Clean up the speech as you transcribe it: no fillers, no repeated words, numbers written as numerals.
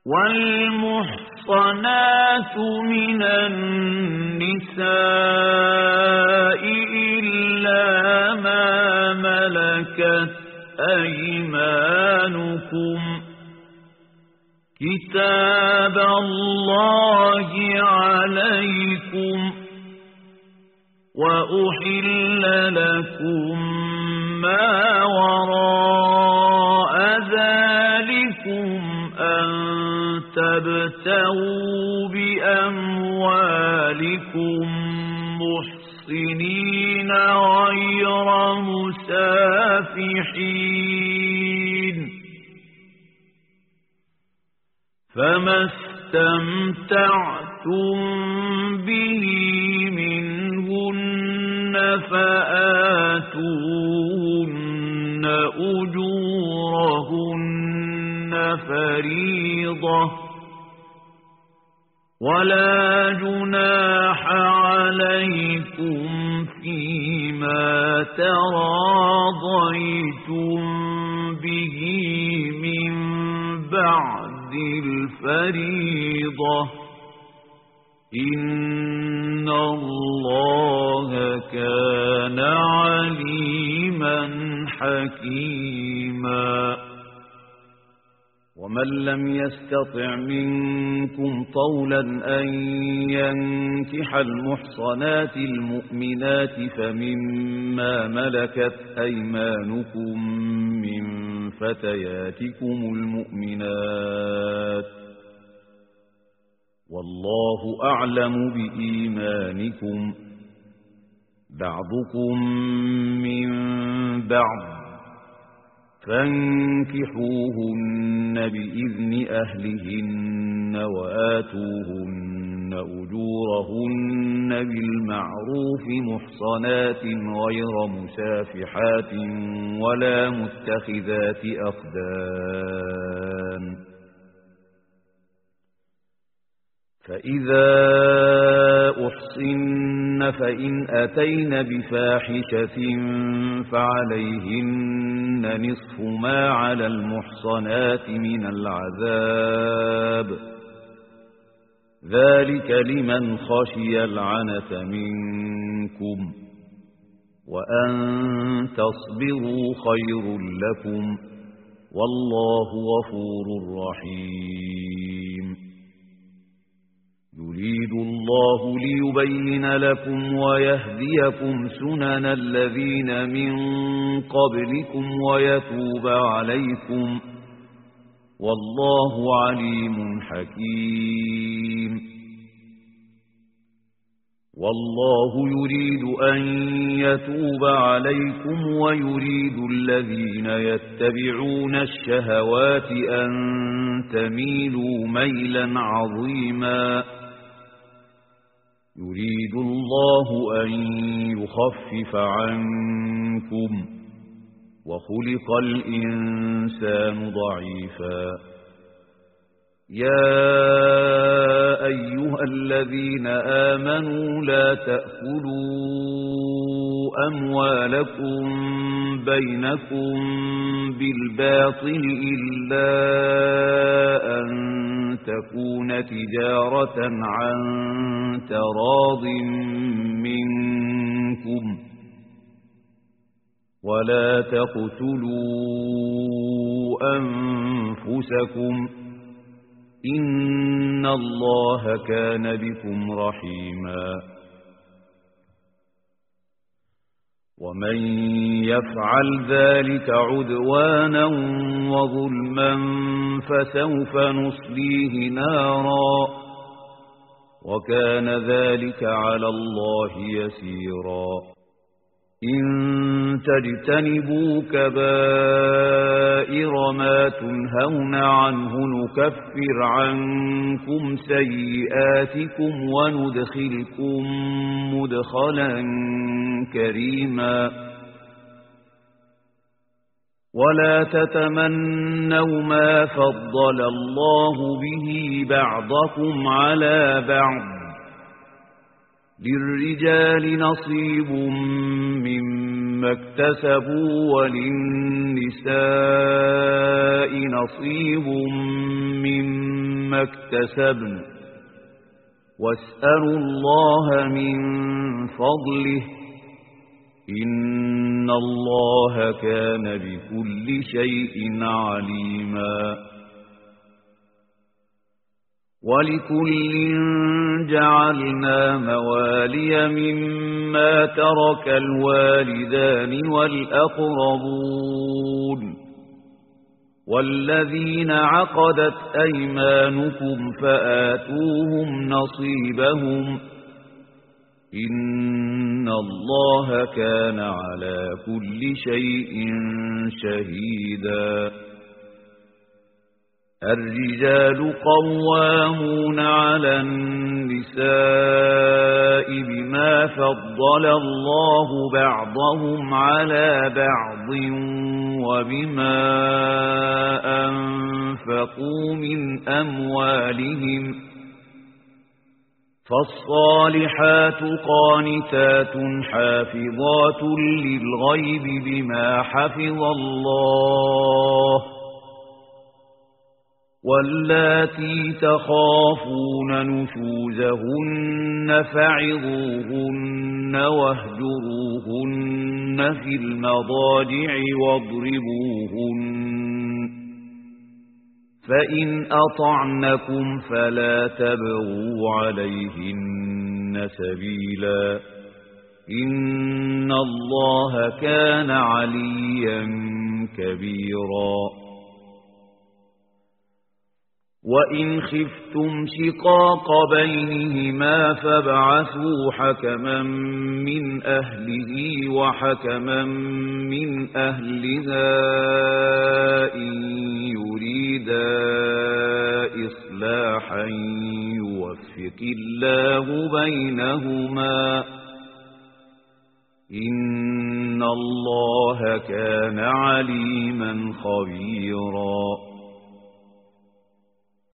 والمحصنات من النساء إلا ما ملكت أيمانكم كتاب الله عليكم وأحل لكم ما وراء ذلكم أن تبتغوا بأموالكم محصنين غير مسافحين فما استمتعتم به منهن فآتوهن أجورهن فريضة ولا جناح عليكم فيما تراضيتم به من بعد الفريضة إن الله كان عليما حكيما ومن لم يستطع منكم طولا أن ينكح المحصنات المؤمنات فمما ملكت أيمانكم من فتياتكم المؤمنات والله أعلم بإيمانكم بعضكم من بعض فانكحوهن بإذن أهلهن وآتوهن أجورهن بالمعروف محصنات غير مسافحات ولا متخذات أخدان فإذا أحصن فإن أتين بفاحشة فعليهن نصف ما على المحصنات من العذاب ذلك لمن خشي العنة منكم وأن تصبروا خير لكم والله غفور رحيم يريد الله ليبين لكم ويهديكم سنن الذين من قبلكم ويتوب عليكم والله عليم حكيم والله يريد أن يتوب عليكم ويريد الذين يتبعون الشهوات أن تميلوا ميلا عظيما يريد الله أن يخفف عنكم وخلق الإنسان ضعيفا يا أيها الذين آمنوا لا تأكلوا أموالكم بينكم بالباطل إلا أن تكون تجارة عن تراض منكم ولا تقتلوا أنفسكم إن الله كان بكم رحيما ومن يفعل ذلك عدوانا وظلما فسوف نصليه نارا وكان ذلك على الله يسيرا إن تجتنبوا كبائر ما تنهون عنه نكفر عنكم سيئاتكم وندخلكم مدخلا كريما ولا تتمنوا ما فضل الله به بعضكم على بعض للرجال نصيب مما اكتسبوا وللنساء نصيب مما ما اكتسبن واسألوا الله من فضله إن الله كان بكل شيء عليما ولكل جعلنا موالي مما ترك الوالدان والأقربون والذين عقدت أيمانكم فآتوهم نصيبهم إن الله كان على كل شيء شهيدا الرجال قوامون على النساء بما فضل الله بعضهم على بعض وبما أنفقوا من أموالهم فالصالحات قانتات حافظات للغيب بما حفظ الله واللاتي تخافون نشوزهن فعظوهن واهجروهن في المضاجع واضربوهن فإن أطعنكم فلا تبغوا عليهن سبيلا إن الله كان عليا كبيرا وإن خفتم شقاق بينهما فابعثوا حكما من أهله وحكما من أهلها إن يريدا إصلاحا يوفق الله بينهما إن الله كان عليما خبيرا